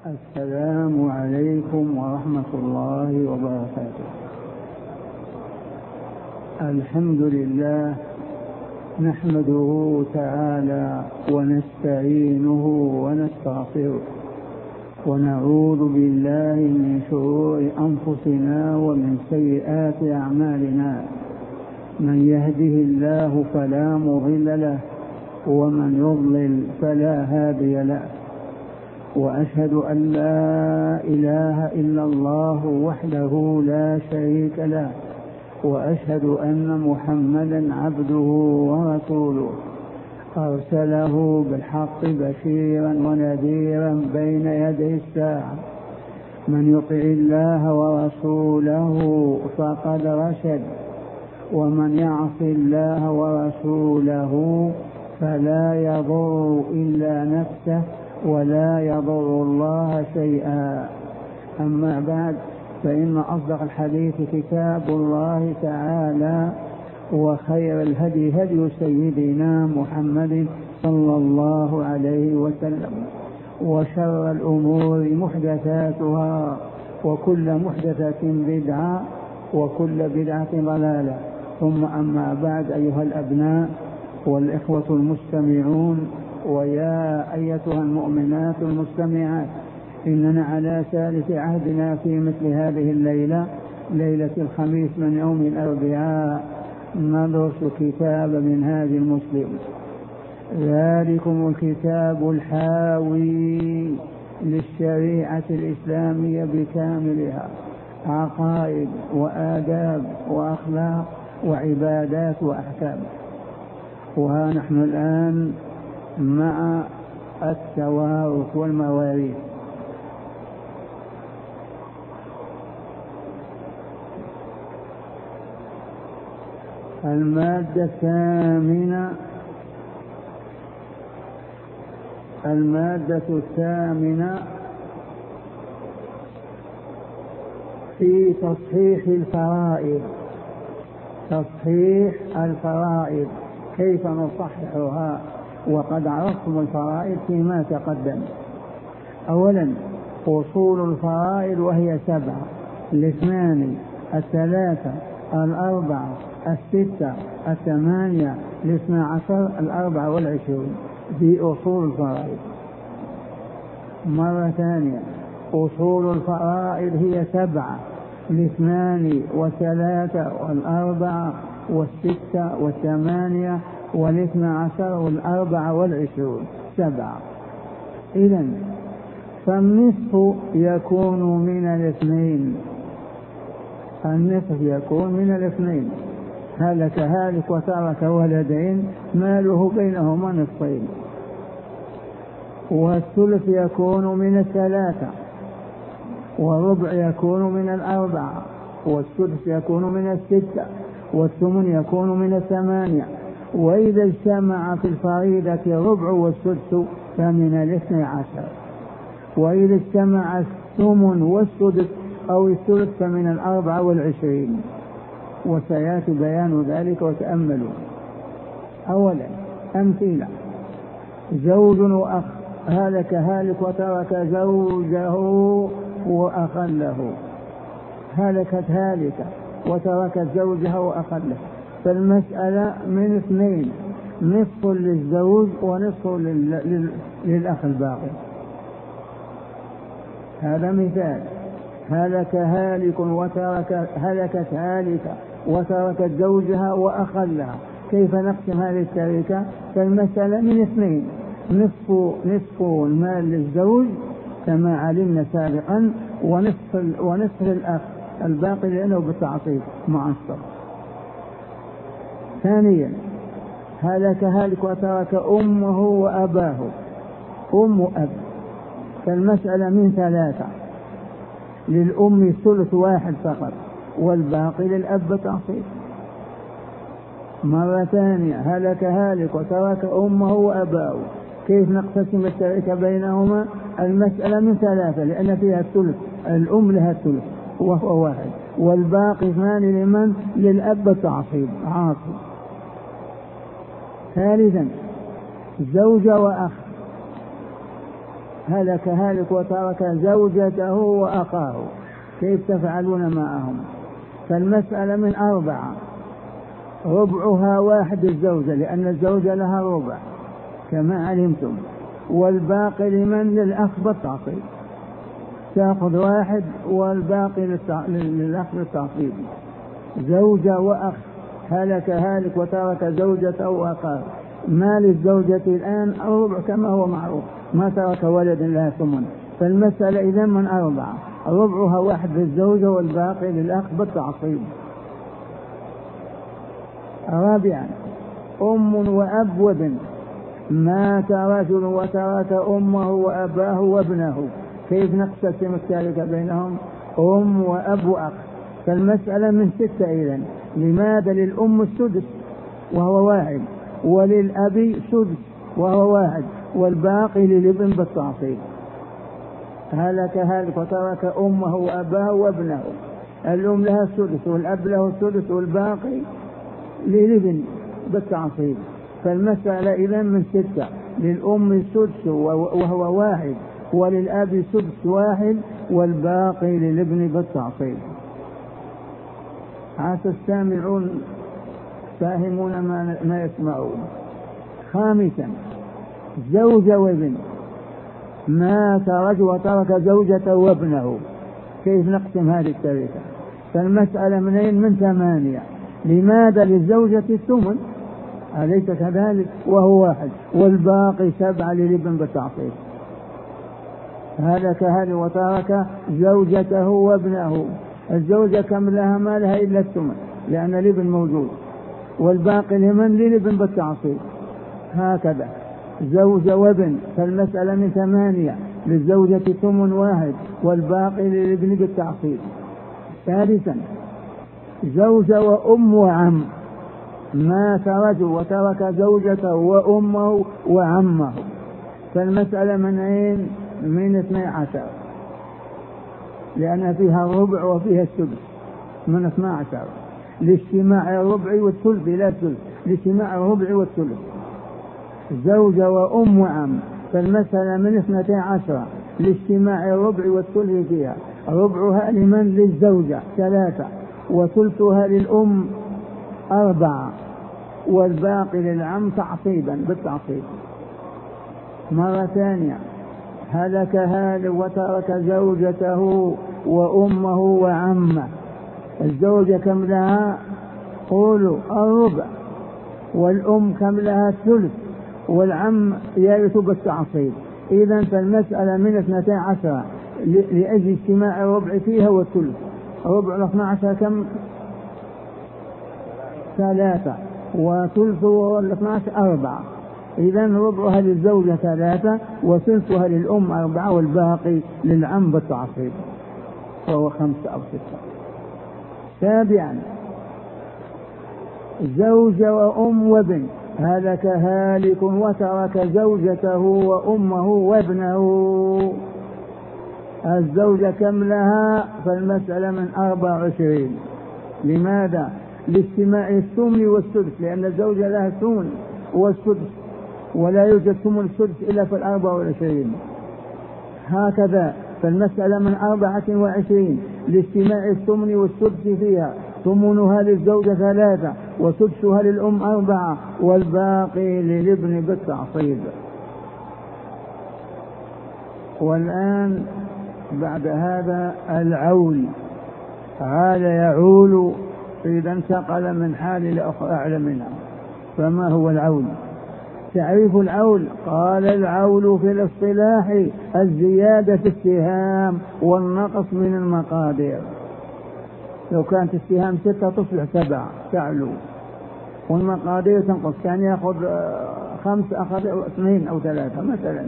السلام عليكم ورحمة الله وبركاته. الحمد لله نحمده تعالى ونستعينه ونستغفره ونعوذ بالله من شرور أنفسنا ومن سيئات أعمالنا. من يهده الله فلا مضل له ومن يضلل فلا هادي له، وأشهد أن لا إله إلا الله وحده لا شريك له، وأشهد أن محمدا عبده ورسوله أرسله بالحق بشيرا ونذيرا بين يدي الساعة. من يطع الله ورسوله فقد رشد، ومن يعص الله ورسوله فلا يضر إلا نفسه ولا يضر الله شيئا. أما بعد، فإن أصدق الحديث كتاب الله تعالى، وخير الهدي هدي سيدنا محمد صلى الله عليه وسلم، وشر الأمور محدثاتها، وكل محدثة بدعة، وكل بدعة ضلالة. ثم أما بعد، أيها الأبناء والإخوة المستمعون، ويا أيتها المؤمنات المستمعات، إننا على ثالث عهدنا في مثل هذه الليلة، ليلة الخميس من يوم الأربعاء، ندرس كتاب منهاج المسلم. ذلكم الكتاب الحاوي للشريعة الإسلامية بكاملها، عقائد وآداب وأخلاق وعبادات وأحكام. وها نحن الآن مع التوارث والمواريث. المادة الثامنة في تصحيح الفرائض. تصحيح الفرائض، كيف نصححها؟ وقد عرفتم الفرائض فيما تقدم. أولا، أصول الفرائض، وهي 7: 2 3 4 6 8 12 24. دي أصول الفرائض. مرة ثانية، أصول الفرائض هي 7: 2 3 4 6 8 12 24. 7. إذن فالنصف يكون من 2. النصف يكون من 2. هلك هالك وترك ولدين، ماله بينهما نصفين. والثلث يكون من 3، والربع يكون من 4، والسدس يكون من 6، والثمن يكون من 8. وإذا اجتمع في الفريضة الربع والسدس فمن 12. وإذا اجتمع الثمن والسدس أو الثلث فمن 24. وسيأتي بيان ذلك، وتأملوا. أولا، أمثلة: زوج وأخ، هلك هالك وترك زوجه وأخا له. هلكت هالكة وتركت زوجها وأخا له، فالمسألة من 2: نصف للزوج ونصف للأخ الباقي. هذا مثال: هلكت هالكة وتركت زوجها وأخا لها. كيف نقسم هذه التركة؟ فالمسألة من 2: نصف المال للزوج كما علمنا سابقا، ونصف للأخ الباقي لأنه بالتعصيب مع الصف. ثانيا، هلك هالك وترك أمه وأباه، أم وأب، فالمسألة من 3: للأم ثلث 1 فقط، والباقي للأب تعصيب. مرة ثانية، هلك هالك وترك أمه وأباه، كيف نقسم التركة بينهما؟ المسألة من 3، لأن فيها الثلث، الأم لها الثلث وهو 1، والباقي 2 لمن؟ للأب تعصيب عاصب. ثالثا، زوجة وأخ، هلك هالك وترك زوجته وأخاه، كيف تفعلون معهم؟ فالمسألة من 4، ربعها واحد الزوجة لأن الزوجة لها ربع كما علمتم، والباقي لمن؟ للأخ بالتعصيب، تأخذ واحد والباقي للأخ بالتعصيب. زوجة وأخ، هلك هالك وترك زوجته وأخاه، ما للزوجة الآن الربع كما هو معروف، ما ترك ولد لها ثمن، فالمسألة إذن من 4، ربعها واحد للزوجة والباقي للأخ بالتعصيب. 4، أم وأب وابن، مات رجل وترك أمه وأباه وابنه، كيف نقسم التاركة بينهم؟ أم وأب وأخ، فالمسألة من 6 إذن. لماذا؟ للأم السدس وهو واحد، وللأب سدس وهو واحد، والباقي للابن بالتعصيب. هلك هالك وترك أمه وأباه وابنه، الأم لها السدس والأب له السدس والباقي للابن بالتعصيب، فالمسألة إذن من 6، للأم السدس وهو واحد، وللأب سدس واحد، والباقي للابن بالتعصيب. عسى السامعون فاهمون ما يسمعون. 5، زوجة وابن، مات رجل وترك زوجته وابنه، كيف نقسم هذه التركة؟ فالمسألة من 8، لماذا؟ للزوجة الثمن أليس كذلك وهو واحد، والباقي 7 للابن بالتعصيب. هلك هالك وترك زوجته وابنه، الزوجة كم لها؟ ما لها إلا الثمن لأن الابن موجود، والباقي لمن؟ للابن بالتعصيب. هكذا زوجة وابن، فالمسألة من 8، للزوجة ثمن واحد والباقي للابن بالتعصيب. 3، زوجة وأم وعم، مات رجل وترك زوجته وأمه وعمه، فالمسألة من 12 لأن فيها الربع وفيها السدس، من 12 لاجتماع الربع والثلث لا الثلث، لاجتماع الربع والثلث. زوجة وأم وعم، فالمسألة من 12 لاجتماع الربع والثلث فيها، ربعها لمن؟ للزوجة 3، وثلثها للأم 4، والباقي للعم تعصيبا بالتعصيب. مرة ثانية، هلك هالك وترك زوجته وأمه وعمه، الزوجة كم لها؟ قولوا الربع، والأم كم لها؟ الثلث، والعم يرث بالتعصيب. إذن فالمسألة من 12 لأجل اجتماع الربع فيها والثلث، ربع 12 كم؟ 3، وثلث 12 4، إذن ربعها للزوجة 3 وثلثها للأم 4، والباقي للعم بالتعصيب وهو 5 أو 6. 7، زوجة وأم وابن، هلك هالك وترك زوجته وأمه وابنه، الزوجة كم لها؟ فالمسألة من 24، لماذا؟ لاجتماع الثمن والسدس، لأن الزوجة لها الثمن والسدس، ولا يوجد ثمن السدس إلا في 24. هكذا فالمسألة من 24 لاجتماع الثمن والسدس فيها، ثمنها للزوجة 3 وسدسها للأم 4، والباقي للابن بالتعصيب. والآن بعد هذا العول، عال يعول إذا انتقل من حال لأخرى أعلى منها. فما هو العول؟ تعريف العول، قال العول في الاصطلاح الزيادة في السهام والنقص من المقادير، لو كانت السهام 6 تصبح 7 تعلو، والمقادير تنقص، كان يأخذ 5 أخذ 2 أو 3 مثلا.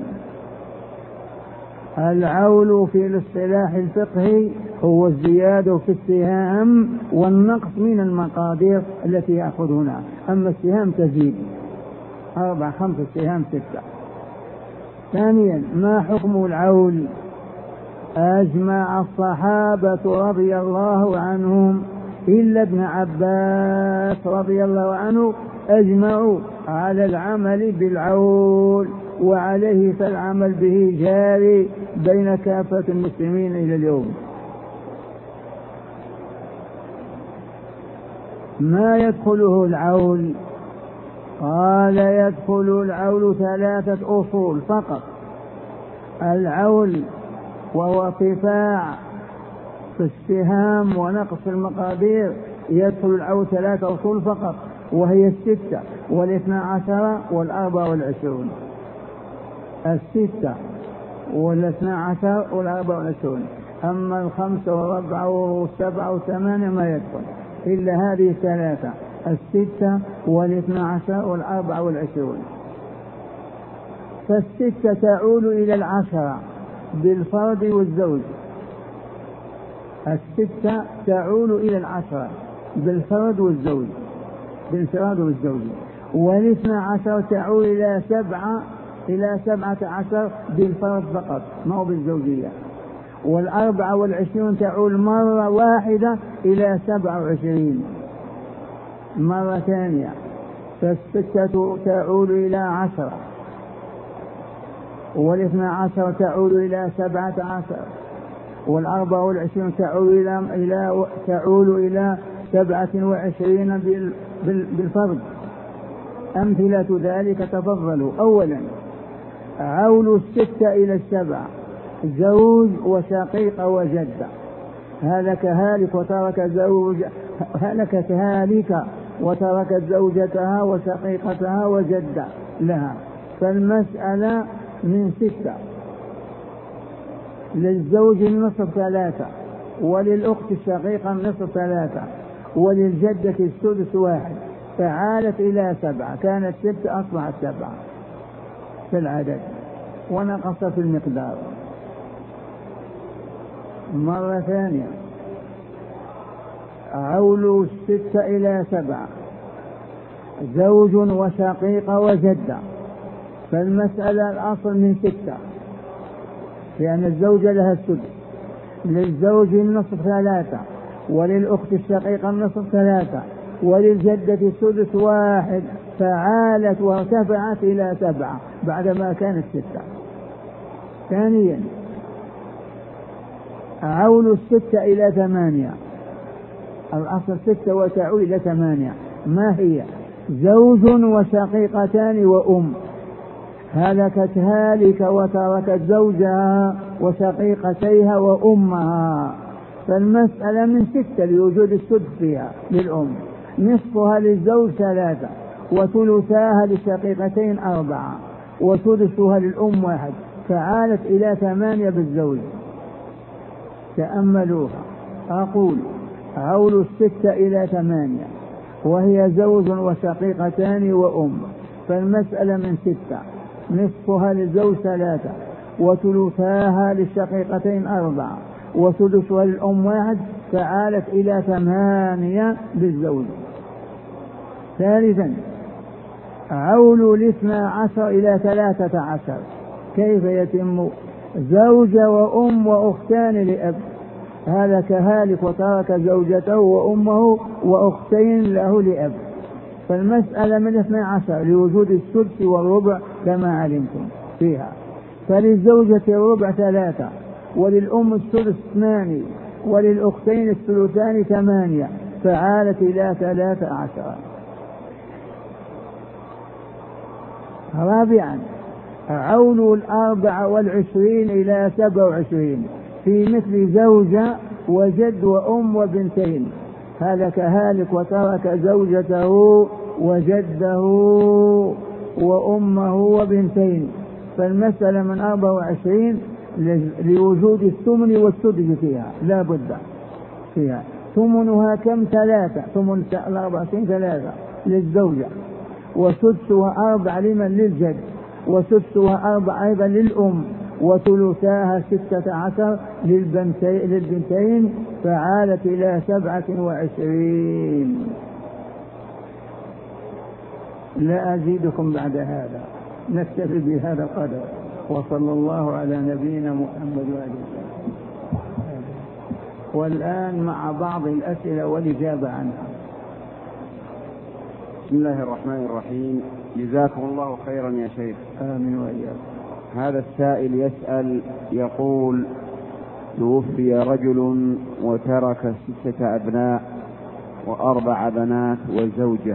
العول في الاصطلاح الفقهي هو الزيادة في السهام والنقص من المقادير التي يأخذونها، أما السهام تزيد 4 5 سهام 6. ثانيا، ما حكم العول؟ أجمع الصحابة رضي الله عنهم إلا ابن عباس رضي الله عنه أجمعوا على العمل بالعول، وعليه فالعمل به جاري بين كافة المسلمين إلى اليوم. ما يدخله العول؟ قال يدخل العول 3 أصول فقط. العول وهو ارتفاع في السهام ونقص المقادير، يدخل العول 3 أصول فقط، وهي 6 12 و24. 6 و12 و24. أما 5 و4 و7 و8 ما يدخل إلا هذه 3: 6 و12 و24. فال6 تعود إلى 10 بالفرد والزوج. 6 تعود إلى 10 بالفرد والزوج، بالانفراد والزوج. وال12 تعود إلى 17 بالفرد فقط، ما هو بالزوجية. وال24 تعود مرة واحدة إلى 27 مرة ثانية. فال6 تعود إلى 10، وال12 تعود إلى 17، وال24 تعود إلى 27 بالفرد. أمثلة ذلك تفضلوا. أولا عول 6 إلى 7: زوج وشقيق وجدة. هلك هالك وتركت زوجتها وشقيقتها وجدة لها، فالمسألة من 6. للزوج النصف 3، وللأخت الشقيقة النصف 3، وللجدة السدس 1، فعالت إلى 7. كانت 6 أصبحت 7 في العدد ونقص في المقدار. مرة ثانية عول 6 إلى 7: زوج وشقيق وجدة، فالمسألة الأصل من 6، لأن الزوجة لها السدس. للزوج النصف 3، وللأخت الشقيقة النصف 3، وللجدة السدس 1، فعالت وارتفعت إلى 7 بعدما كانت 6. ثانيا عول 6 إلى 8: الأصل 6 وتعود إلى 8. ما هي؟ زوج وشقيقتان وأم. هلكت هالك وتركت زوجها وشقيقتيها وأمها، فالمسألة من 6 لوجود السدس فيها للأم. نصفها للزوج 3، وثلثاها للشقيقتين 4، وسدسها للأم 1، فعالت إلى 8 بالزوج. تأملوها. أقول عول 6 إلى 8 وهي زوج وشقيقتان وأم، فالمسألة من 6. نصفها للزوج 3، وثلثاها للشقيقتين 4، وسدسها للأم 1، فعالت إلى 8 بالزوج. ثالثا عول 12 إلى 13. كيف يتم؟ زوج وأم وأختان لأب. هذا كهالك وترك زوجته وأمه وأختين له لأب، فالمسألة من 12 لوجود السدس والربع كما علمتم فيها. فللزوجة الربع 3، وللأم السدس 2، وللأختين الثلثان 8، فعالت إلى 13. رابعا عول 24 إلى 27 في مثل زوجة وجد وأم وبنتين. هذا كهالك وترك زوجته وجده وأمه وبنتين، فالمسألة من 24 لوجود الثمن والسدس فيها لا بد فيها. ثمنها كم؟ 3. ثمن 24 3 للزوجة، وسدسها 4 لمن؟ للجد، وسدسها 4 أيضا للأم، وثلثاها 16 للبنتين، فعالت إلى 27. لا أزيدكم بعد هذا، نكتفي بهذا القدر، وصلى الله على نبينا محمد وآله وسلم. والآن مع بعض الأسئلة والإجابة عنها. بسم الله الرحمن الرحيم. جزاكم الله خيرا يا شيخ. آمين وإياكم. هذا السائل يسأل يقول: توفي رجل وترك 6 أبناء و4 بنات وزوجة.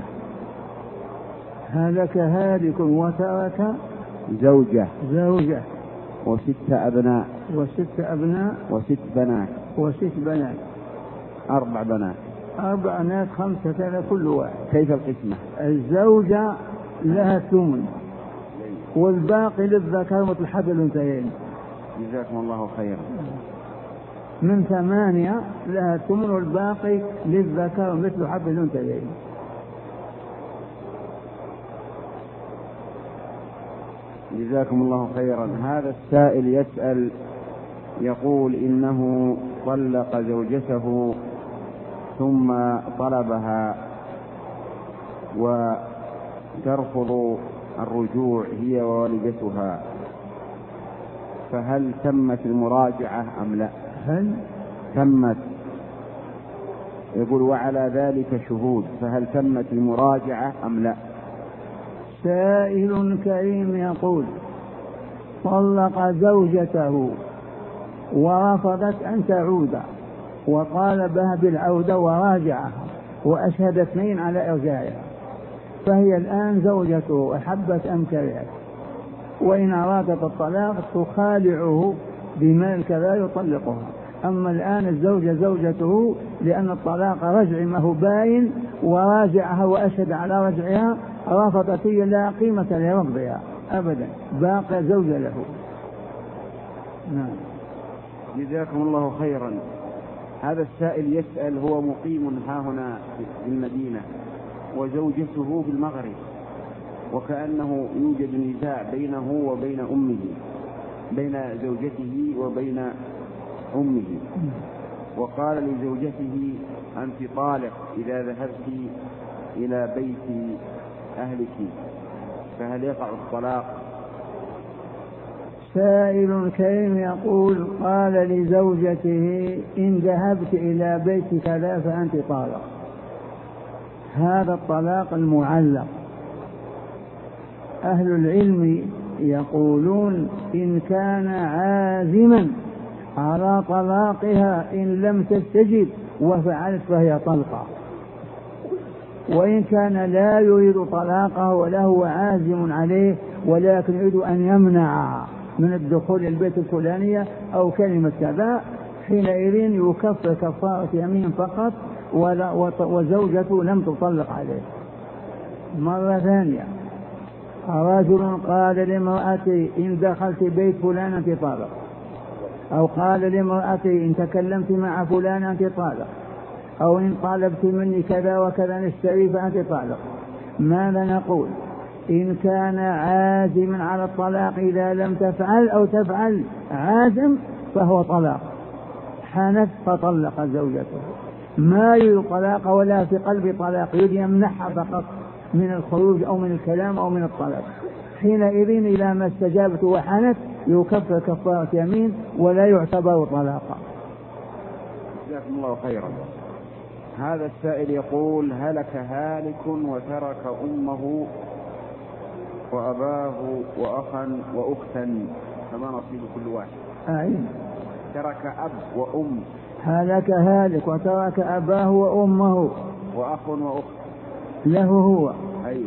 هلك هالك وترك زوجة و6 أبناء و6 بنات و6 4 بنات 4 بنات 5 كل واحد. كيف القسمة؟ الزوجة لها 8 والباقي للذكر مثل حظ الأنثيين. جزاكم الله خيرا. من 8 لها 8 والباقي للذكر مثل حظ الأنثيين. جزاكم الله خيرا. هذا السائل يسأل يقول: إنه طلق زوجته ثم طلبها وترفض الرجوع هي ووالدتها، فهل تمت المراجعة أم لا؟ هل تمت؟ يقول: وعلى ذلك شهود، فهل تمت المراجعة أم لا؟ سائل كريم يقول: طلق زوجته ورفضت أن تعود وطالبها بالعودة وراجعها وأشهد 2 على إرجاعها، فهي الآن زوجته أحبت أم كرهت، وإن أرادت الطلاق تخالعه بمال كذا يطلقها. أما الآن الزوجة زوجته لأن الطلاق رجع ما هو باين وراجعها وأشهد على رجعها، رفضت هي لا قيمة لرفضها أبدا، باقي زوجة له. نعم. جزاكم الله خيرا. هذا السائل يسأل هو مقيم ها هنا في المدينة وزوجته في المغرب، وكأنه يوجد نزاع بينه وبين أمه، بين زوجته وبين أمه، وقال لزوجته: أنت طالق إذا ذهبت إلى بيت أهلك، فهل يقع الطلاق؟ سائل كريم يقول: قال لزوجته: إن ذهبت إلى بيت كذا فأنت طالق. هذا الطلاق المعلق. أهل العلم يقولون: إن كان عازما على طلاقها إن لم تستجب وفعلت فهي طلقة، وإن كان لا يريد طلاقه وله عازم عليه ولكن يريد أن يمنع من الدخول البيت الفلانية أو كلمة كذا، حينئذ يكفر كفارة يمين فقط وزوجته لم تطلق عليه. مرة ثانية: رجل قال لامرأتي: إن دخلت بيت فلان أنت طالق، أو قال لامرأتي: إن تكلمت مع فلان أنت طالق، أو إن طالبت مني كذا وكذا نشتري فأنت طالق. ماذا نقول؟ إن كان عازما على الطلاق إذا لم تفعل أو تفعل عازم فهو طلاق، حنث فطلق زوجته، ما يريد طلاق ولا في قلب طلاق، يريد يمنحها فقط من الخروج أو من الكلام أو من الطلاق، حينئذ إذا ما استجابت وحنث يكفر كفارة يمين ولا يعتبر طلاقا. جزاكم الله خيرا. هذا السائل يقول: هلك هالك وترك أمه وأباه وأخا وأختا، فما نصيب كل واحد؟ ترك أب وأم. هلك هالك وترك أباه وأمه وأخ وأخت له هو. أيوة.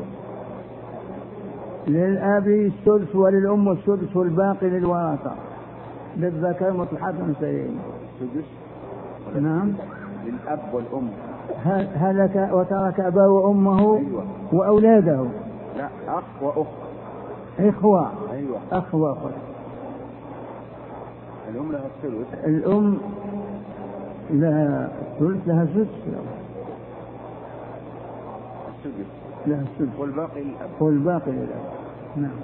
للأب السدس وللأم السدس والباقي للورثة، للذكر مثل حظ الأنثيين. السدس؟ نعم. للأب والأم. هلك وترك أباه وأمه. أيوة. وأولاده. لا، أخ وأخت. إخوة. أيوة. أخ وأخت. الأم لها الثلث. الأم لها ثلث، لها سدس. السدس لها السدس. والباقي للأب. والباقي للأب. نعم.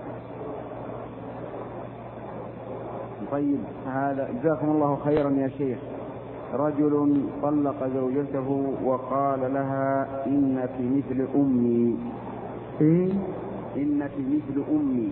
طيب، هذا جزاكم الله خيرا يا شيخ. رجل طلق زوجته وقال لها: إنك مثل أمي. إنك مثل أمي.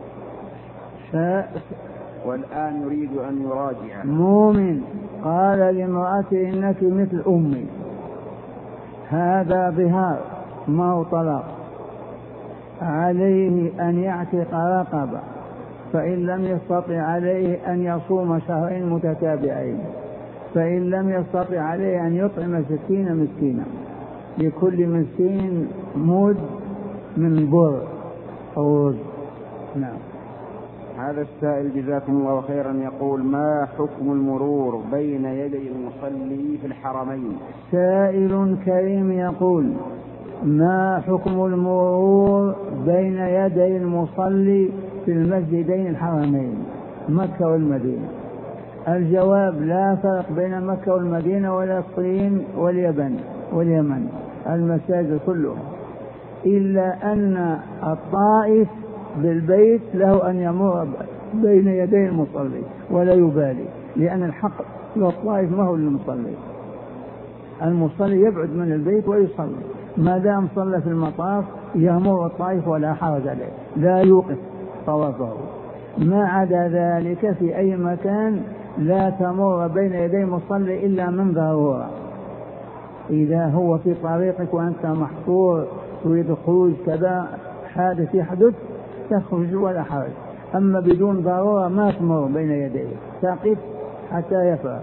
والآن يريد أن يراجع. مؤمن قال لامرأته: إنك مثل أمي، هذا ظهار ما هو طلاق. عليه أن يعتق رقبة، فإن لم يستطع عليه أن يصوم شهرين متتابعين، فإن لم يستطع عليه أن يطعم 60 مسكينا، لكل مسكين مد من بر أو رز. نعم. هذا السائل جزاكم الله خيرا يقول: ما حكم المرور بين يدي المصلي في الحرمين؟ سائل كريم يقول: ما حكم المرور بين يدي المصلي في المسجدين الحرمين مكة والمدينة؟ الجواب: لا فرق بين مكة والمدينة ولا الصين واليمن المساجد كلها، إلا أن الطائف بالبيت له أن يمر بين يدي المصلي ولا يبالي، لأن الحق للطائف ما هو للمصلي. المصلي يبعد من البيت ويصلي، ما دام صلى في المطاف يمر الطائف ولا حرج عليه، لا يوقف طوافه. ما عدا ذلك في أي مكان لا تمر بين يدي المصلي إلا من ضرورة. إذا هو في طريقك وأنت محصور تريد الخروج كذا، حادث يحدث، تخرج ولا حرج. أما بدون ضرورة ما تمر بين يديه، تقف حتى يفرغ،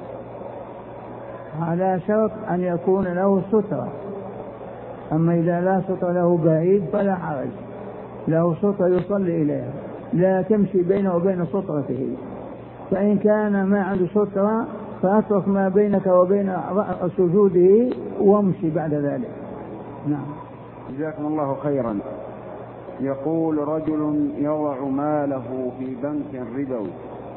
على شرط أن يكون له سترة. أما إذا لا سترة له بعيد فلا حرج، له سترة يصلي إليها، لا تمشي بينه وبين سترته. فإن كان ما عنده سترة فأترك ما بينك وبين سجوده وامشي بعد ذلك. نعم. جزاكم الله خيرا. يقول: رجل يضع ماله في بنك ربوي،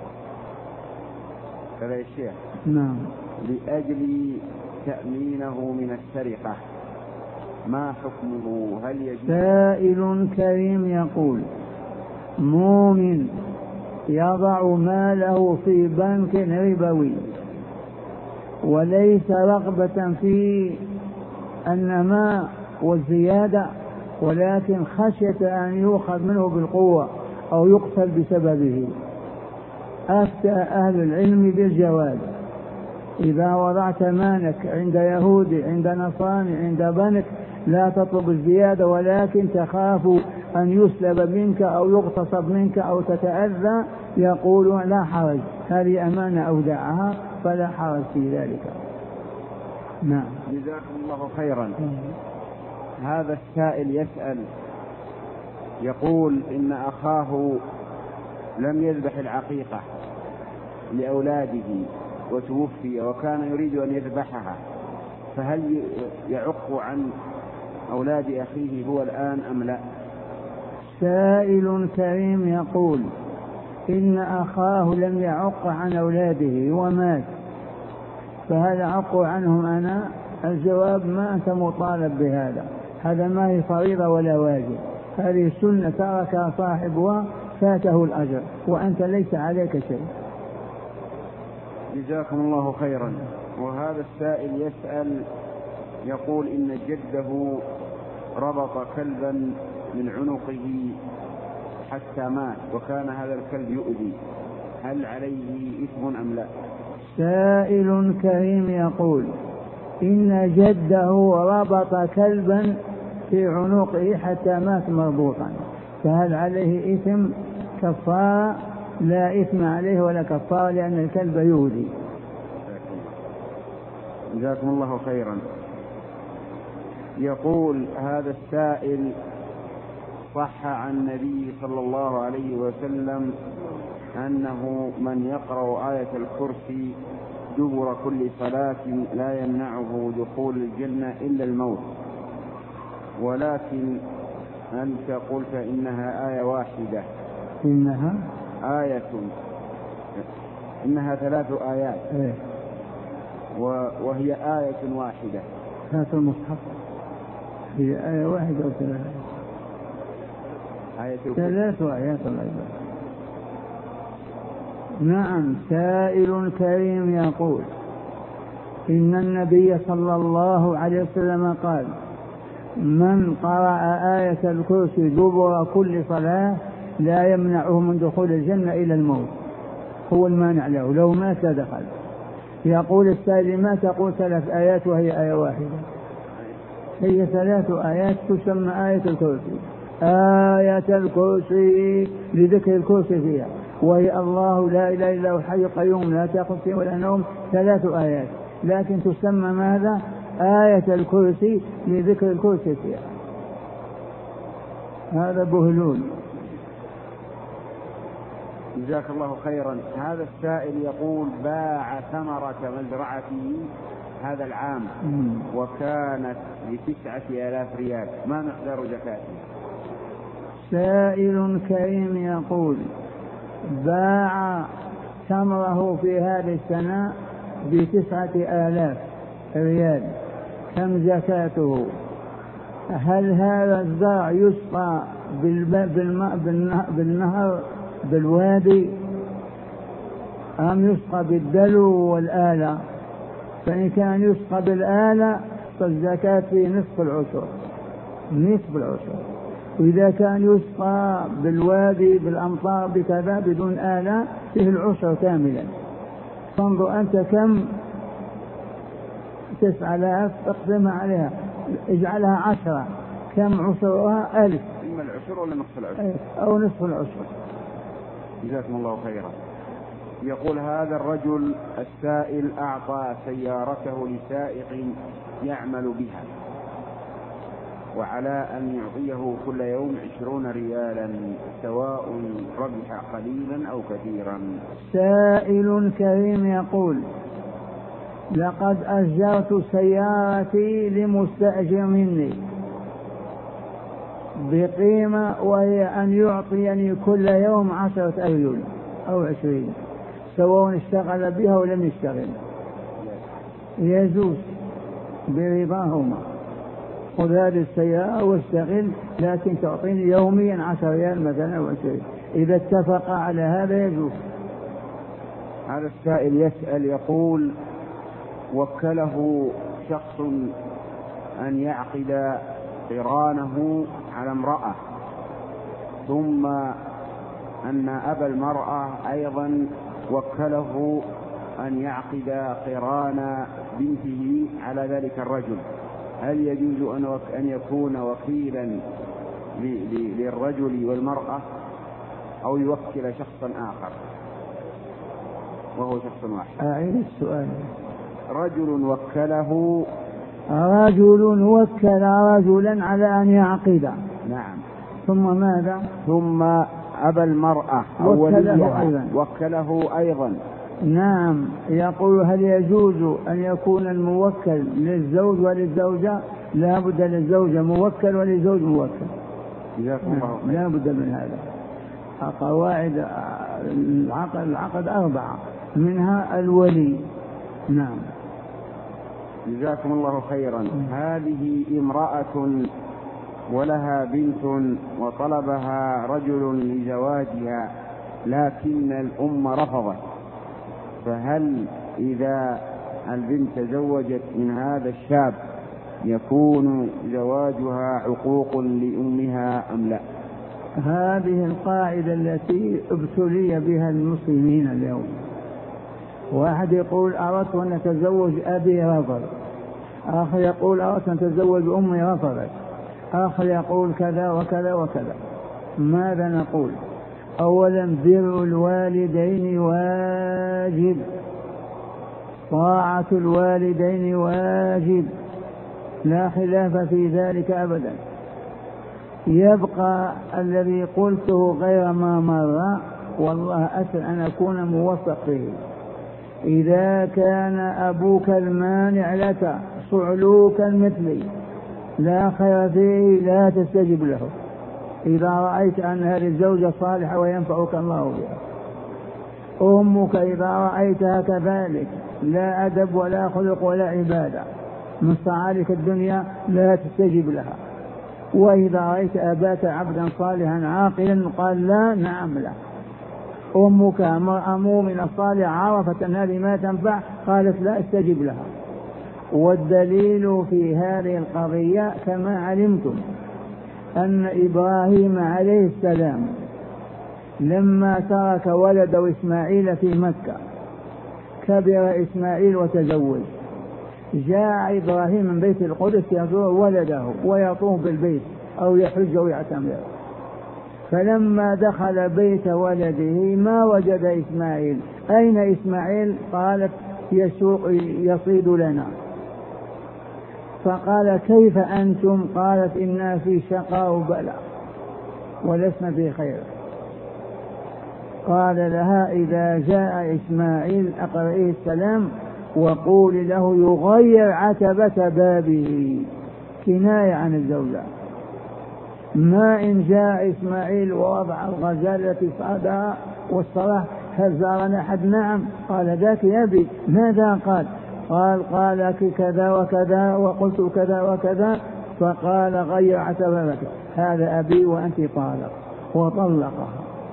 هذا يا شيخ، نعم، لأجل تأمينه من السرقة، ما حكمه؟ هل يجوز؟ سائل كريم يقول: مؤمن يضع ماله في بنك ربوي وليس رغبة في النماء والزيادة، ولكن خشية أن يؤخذ منه بالقوة أو يقتل بسببه، أفتى أهل العلم بالجواز: إذا وضعت مالك عند يهودي، عند نصراني، عند بنك، لا تطلب الزيادة، ولكن تخاف أن يسلب منك أو يغتصب منك أو تتأذى، يقولون لا حرج، هذه أمانة أودعها فلا حرج في ذلك. نعم. جزاكم الله خيرا. هذا السائل يسأل يقول: إن أخاه لم يذبح العقيقة لأولاده وتوفي وكان يريد أن يذبحها، فهل يعق عن أولاد أخيه هو الآن أم لا؟ سائل كريم يقول: إن أخاه لم يعق عن أولاده ومات، فهل أعق عنهم أنا؟ الجواب: ما أنت مطالب بهذا، هذا ما هي فريضة ولا واجب، هذه سنة تركها صاحبها فاته الأجر، وأنت ليس عليك شيء. جزاكم الله خيرا. وهذا السائل يسأل يقول: إن جده ربط كلبا من عنقه حتى مات، وكان هذا الكلب يؤذي، هل عليه إثم أم لا؟ سائل كريم يقول: إن جده ربط كلبا في عنقه حتى مات مربوطا، فهل عليه إثم؟ كفارة؟ لا إثم عليه ولا كفارة، لأن الكلب يؤذي. جزاكم الله خيرا. يقول هذا السائل: صح عن النبي صلى الله عليه وسلم أنه من يقرأ آية الكرسي دبر كل صلاة لا يمنعه دخول الجنة إلا الموت، ولكن أنت قلت إنها آية واحدة. إنها آية، إنها 3 آيات. إيه؟ وهي آية واحدة. هات المصحف، هي آية واحدة أو 3 آيات؟ 3 آيات الله يبارك. نعم. سائل كريم يقول: إن النبي صلى الله عليه وسلم قال: من قرأ آية الكرسي دبر كل صلاة لا يمنعه من دخول الجنة إلى الموت، هو المانع له، لو مات دخل. يقول السائل: ما تقول 3 آيات وهي آية واحدة؟ هي 3 آيات تسمى آية الكرسي، آية الكرسي لذكر الكرسي فيها، وهي الله لا إله إلا هو الحي القيوم لا تأخذه سنة ولا نوم، 3 آيات، لكن تسمى ماذا؟ آية الكرسي لذكر الكرسي فيها. هذا بهلول. جزاك الله خيرا. هذا السائل يقول باع ثمرة مزرعته هذا العام وكانت ب9,000 ريال، ما مقدار زكاته؟ سائل كريم يقول باع ثمره في هذه السنة ب9,000 ريال، كم زكاته؟ هل هذا الزرع يسقى بالنهر بالوادي أم يسقى بالدلو والآلة؟ فإن كان يسقى بالآلة فالزكاة في نصف العشر، وإذا كان يسقى بالوادي بالأمطار بكذا بدون آلة فيه العشر كاملا. فانظر أنت كم 9,000 اقسمها عليها اجعلها 10، كم عشرها؟ 1000. إما العشر ولا نصف العشر؟ أو نصف العشر. جزاكم الله خيرا. يقول هذا الرجل السائل أعطى سيارته لسائق يعمل بها وعلى أن يعطيه كل يوم 20 ريالا سواء ربح قليلا أو كثيرا. سائل كريم يقول لقد أجرت سيارتي لمستأجر مني بقيمة، وهي أن يعطيني كل يوم 10 أريول أو 20، سواء اشتغل بها ولم يشتغل، يجوز برضاهما. خذ هذه السيارة واشتغل، لكن تعطيني يوميا 10 ريال مثلا أو 20، إذا اتفق على هذا يجوز. هذا السائل يسأل يقول وكله شخص أن يعقد قرانه على امرأة، ثم أن أبا المرأة أيضا وكله أن يعقد قران بنته على ذلك الرجل، هل يجوز أن يكون وكيلا للرجل والمرأة أو يوكل شخصا آخر وهو شخص واحد؟ أعيد السؤال. رجل وكل رجلا على أن يعقد. نعم. ثم ماذا؟ ثم أبا المرأة وكله أيضا. نعم. يقول هل يجوز أن يكون الموكل للزوج وللزوجة؟ لا بد للزوجة موكل وللزوج موكل. لا بد من هذا. قواعد العقد 4 منها الولي. نعم. جزاكم الله خيرا. هذه امرأة ولها بنت وطلبها رجل لزواجها لكن الأم رفضت، فهل إذا البنت تزوجت من هذا الشاب يكون زواجها عقوق لأمها أم لا؟ هذه القاعدة التي ابتلي بها المسلمين اليوم. واحد يقول أردت أن أتزوج أبي رفض، آخر يقول أردت أن أتزوج أمي رفضت، آخر يقول كذا وكذا وكذا. ماذا نقول؟ أولا بر الوالدين واجب، طاعة الوالدين واجب، لا خلاف في ذلك أبدا. يبقى الذي قلته غير ما مر، والله أسأل أن أكون موفق فيه. إذا كان أبوك المانع لك صعلوكا مثلي لا خير فيه لا تستجب له. إذا رأيت أن هذه الزوجة صالحة وينفعك الله بها. أمك إذا رأيتها كذلك لا أدب ولا خلق ولا عبادة من صعالك الدنيا لا تستجب لها. وإذا رأيت أباك عبدا صالحا عاقلا قال لا نعم لا. أمك امرأة مؤمنة صالحة عرفت أن هذه ما تنفع قالت لا استجب لها. والدليل في هذه القضية كما علمتم أن إبراهيم عليه السلام لما ترك ولده إسماعيل في مكة كبر إسماعيل وتزوج، جاء إبراهيم من بيت القدس يزور ولده ويطوف بالبيت أو يحج أو يعتمر. فلما دخل بيت ولده ما وجد إسماعيل. أين إسماعيل؟ قالت يصيد لنا. فقال كيف أنتم؟ قالت إنا في شقاء وبلاء ولسنا في خير. قال لها إذا جاء إسماعيل أقرئيه السلام وقول له يغير عتبة بابه، كناية عن الزوجة. ما إن جاء إسماعيل ووضع الغزال التي صادها والصلاة هل زارنا أحد؟ نعم. قال ذاك يا أبي. ماذا قال؟ قال لك كذا وكذا وقلت كذا وكذا. فقال غير عتبتك، هذا أبي وأنت طالق، وطلقها.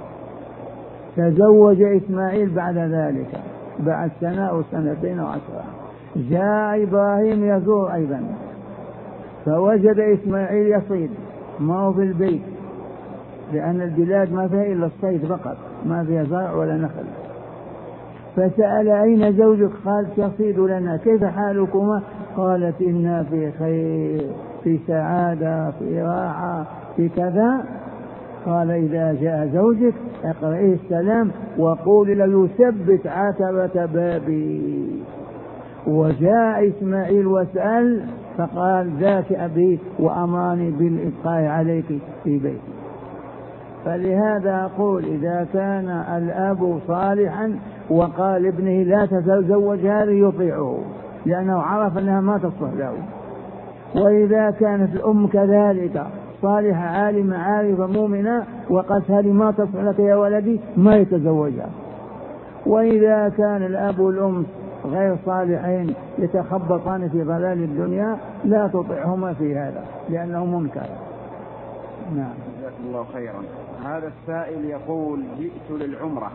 تزوج إسماعيل بعد ذلك بعد سنة أو سنتين وعشرة. جاء إبراهيم يزور أيضا فوجد إسماعيل يصيد، ما هو في البيت لأن البلاد ما فيها إلا الصيد فقط، ما فيها زرع ولا نخل. فسأل أين زوجك؟ قالت يصيد لنا. كيف حالكما؟ قالت إنا في خير، في سعادة، في راحة، في كذا. قال إذا جاء زوجك اقرئيه السلام وقول له يثبت عتبة بابي. وجاء إسماعيل وسأل فقال ذاك أبي وأمرني بالإبقاء عليك في بيتي. فلهذا أقول إذا كان الأب صالحا وقال ابنه لا تتزوج هذه يطيعه لأنه عرف أنها ما تصلح له. وإذا كانت الأم كذلك صالحة عالمة عارفة مؤمنة وقالت هذه ما تصلح لك يا ولدي ما يتزوجها. وإذا كان الأب والأم غير صالحين يتخبطان في ضلال الدنيا لا تطيعهما في هذا لأنه منكر. نعم. جزاكم الله خيرا. هذا السائل يقول جئت للعمرة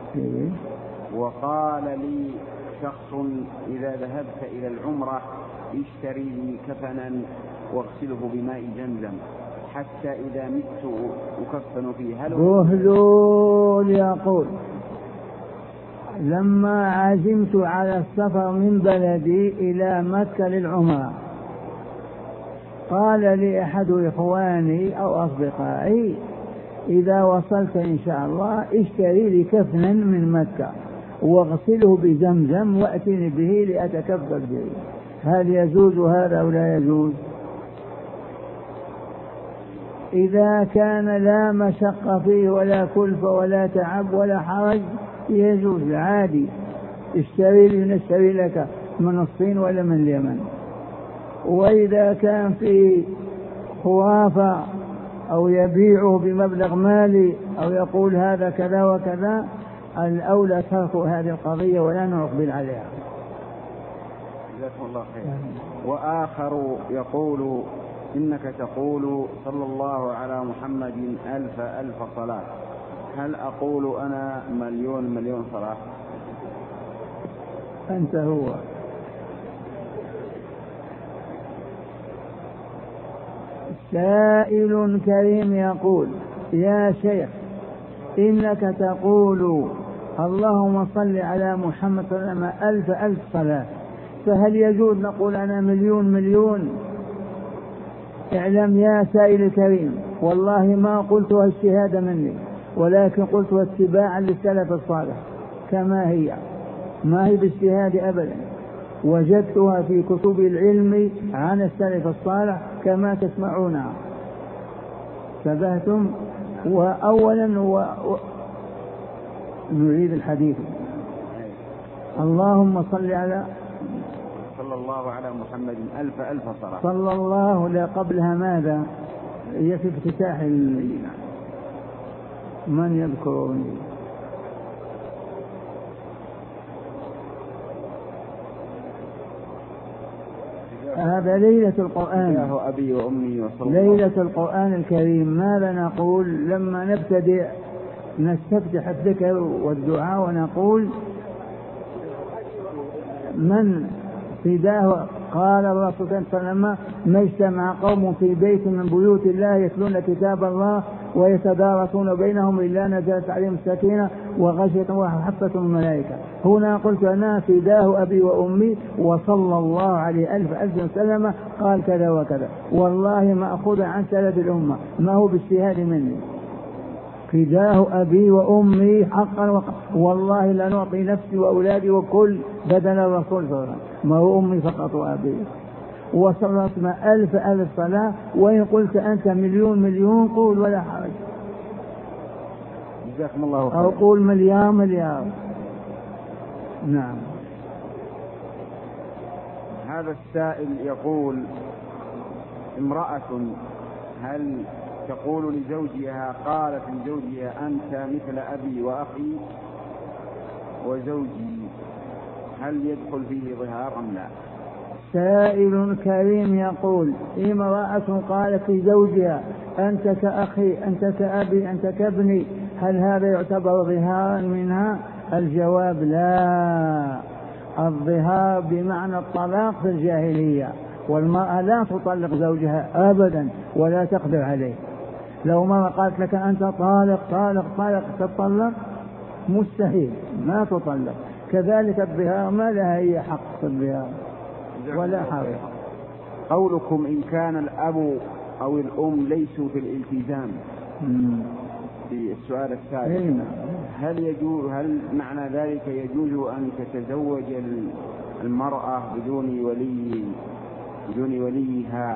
وقال لي شخص إذا ذهبت إلى العمرة اشتري لي كفنا واغسله بماء زمزم حتى إذا مت أكفن فيه. هل بهلول يقول لما عزمت على السفر من بلدي إلى مكة للعمرة قال لي أحد إخواني أو أصدقائي إذا وصلت إن شاء الله اشتري لي كفنا من مكة واغسله بزمزم وأتني به لأتكفل به. هل يجوز هذا أو لا يجوز؟ إذا كان لا مشقة فيه ولا كلفة ولا تعب ولا حرج يجوز عادي. اشتري لي نشتري لك من الصين ولا من اليمن. وإذا كان في خرافة أو يبيعه بمبلغ مالي أو يقول هذا كذا وكذا الأولى ترك هذه القضية ولا نقبل عليها. جزاكم الله خير. وآخر يقول إنك تقول صلى الله على محمد ألف ألف صلاة، هل أقول أنا مليون مليون صلاة؟ أنت هو. سائل كريم يقول يا شيخ إنك تقول اللهم صل على محمد صلى الله عليه وسلم ألف ألف صلاة، فهل يجوز نقول أنا مليون مليون؟ اعلم يا سائل الكريم والله ما قلتها اجتهادا مني ولكن قلتها اتباعا للسلف الصالح كما هي، ما هي باجتهاد أبدا، وجدتها في كتب العلم عن السلف الصالح كما تسمعونها. شبهتم. وأولا نريد الحديث. اللهم صل على صلى الله على محمد ألف ألف صلاة. صلى الله لا قبلها ماذا؟ هي في افتتاح من يذكرني؟ هذا ليلة القرآن. يا أبي وأمي ليلة القرآن الكريم. ماذا نقول لما نبتدئ؟ نستفتح الذكر والدعاء ونقول من فداه قال الرسول صلى الله عليه وسلم ما اجتمع قوم في بيت من بيوت الله يتلون كتاب الله ويتدارسون بينهم إلا نزلت عليهم السكينة وغشيتهم وحفتهم الملائكة. هنا قلت أنا فداه أبي وأمي وصلى الله عليه ألف سلامة قال كذا وكذا، والله ما أخذ عن سلف الأمة، ما هو باجتهاد مني. فداه أبي وأمي حقا والله لا نعطي نفسي وأولادي وكل بدل الرسول صلى الله عليه وسلم، ما هو أمي فقط وأبي. وصلت ما ألف صلاة، وإن قلت أنت مليون قول ولا حرج. جزاكم الله خير. أو قول مليار. نعم. هذا السائل يقول: امرأة هل تقول لزوجها، قالت لزوجها أنت مثل أبي وأخي وزوجي، هل يدخل فيه ظهار أم لا؟ سائل كريم يقول: امرأة قالت لزوجها أنت كأخي، أنت كأبي، أنت كابني، هل هذا يعتبر ظهارا منها؟ الجواب: لا. الظهار بمعنى الطلاق في الجاهلية، والمرأة لا تطلق زوجها أبدا ولا تقدر عليه. لو مرة قالت لك أنت طالق تطلق، مستحيل، ما تطلق. كذلك الظهار ما لها هي حق في الظهار ولا حرج. قولكم إن كان الأب أو الأم ليسوا في الالتزام في السؤال الثالث، هل معنى ذلك يجوز أن تتزوج المرأة بدون وليها؟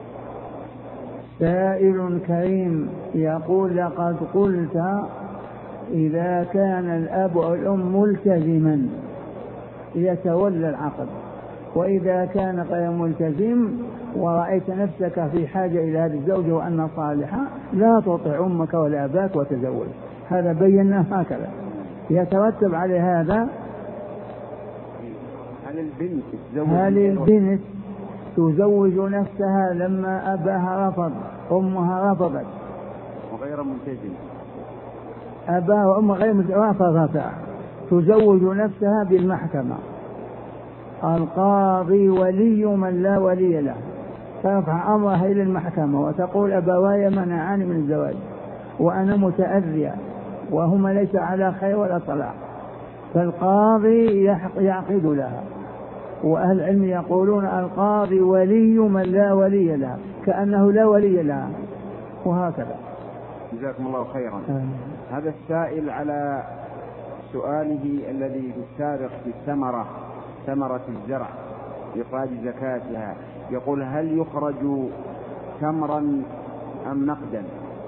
سائل كريم يقول: لقد قلت إذا كان الأب أو الأم ملتزما يتولى العقد، وإذا كان غير ملتزم ورأيت نفسك في حاجة إلى هذه الزوجة وأنها صالحة لا تطع أمك ولا أباك وتزوج. هذا بينا هكذا. يترتب على هذا: هل البنت تزوج نفسها لما أباها رفض، أمها رفضت، وغير ملتزم، أباها وأمها غير رفضت، تزوج نفسها بالمحكمة، القاضي ولي من لا ولي له، ترفع أمرها إلى المحكمة وتقول أبواي منعاني من الزواج وأنا متأذية وهما ليس على خير ولا صلاح، فالقاضي يعقد لها. وأهل العلم يقولون القاضي ولي من لا ولي له، كأنه لا ولي لها، وهكذا. جزاكم الله خيرا. هذا السائل على سؤاله الذي في السابق في ثمرة الزرع لإخراج زكاتها، يقول: هل يخرج تمرا أم نقدا؟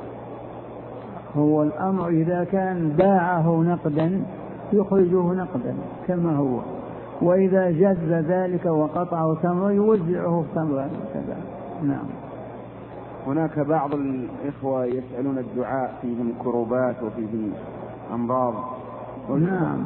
هو الأمر إذا كان باعه نقدا يخرجه نقدا كما هو، وإذا جز ذلك وقطعه تمر يوزعه تمرا كذا. نعم. هناك بعض الإخوة يسألون الدعاء فيهم كروبات وفيهم أمراض. نعم،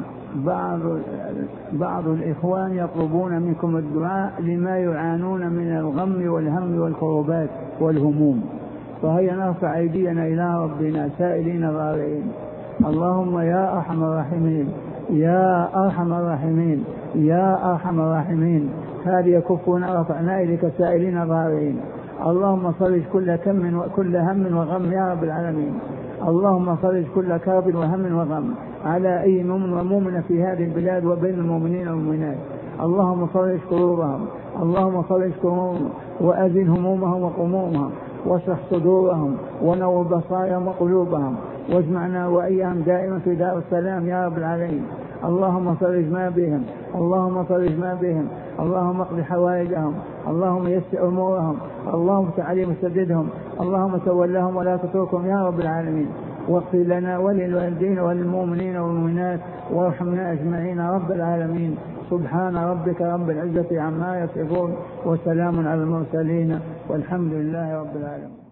بعض الإخوان يطلبون منكم الدعاء لما يعانون من الغم والهم والكروبات والهموم، فهيا نرفع أيدينا إلى ربنا سائلين ضارعين: اللهم يا أرحم الراحمين، يا أرحم الراحمين، يا أرحم الراحمين، هذه كفنا رفعنا إليك سائلين ضارعين. اللهم فرج كل كم وكل هم وغم يا رب العالمين. اللهم فرج كل كرب وهم وغم على أي مؤمن ومؤمنة في هذه البلاد وبين المؤمنين والمؤمنات. اللهم فرج كروبهم، اللهم فرج كروبهم وأزل همومهم وقمومهم، واشرح صدورهم ونور بصائرهم وقلوبهم، واجمعنا وإياهم دائما في دار السلام يا رب العالمين. اللهم فرج ما بهم، اللهم فرج ما بهم، اللهم اقض حوائجهم، اللهم يسر أمورهم، اللهم تعالي مسددهم، اللهم تولهم ولا تتركهم يا رب العالمين. واغفر لنا وللوالدين وللمؤمنين والمؤمنات وارحمنا أجمعين رب العالمين. سبحان ربك رب العزة عما يصفون، وسلام على المرسلين، والحمد لله رب العالمين.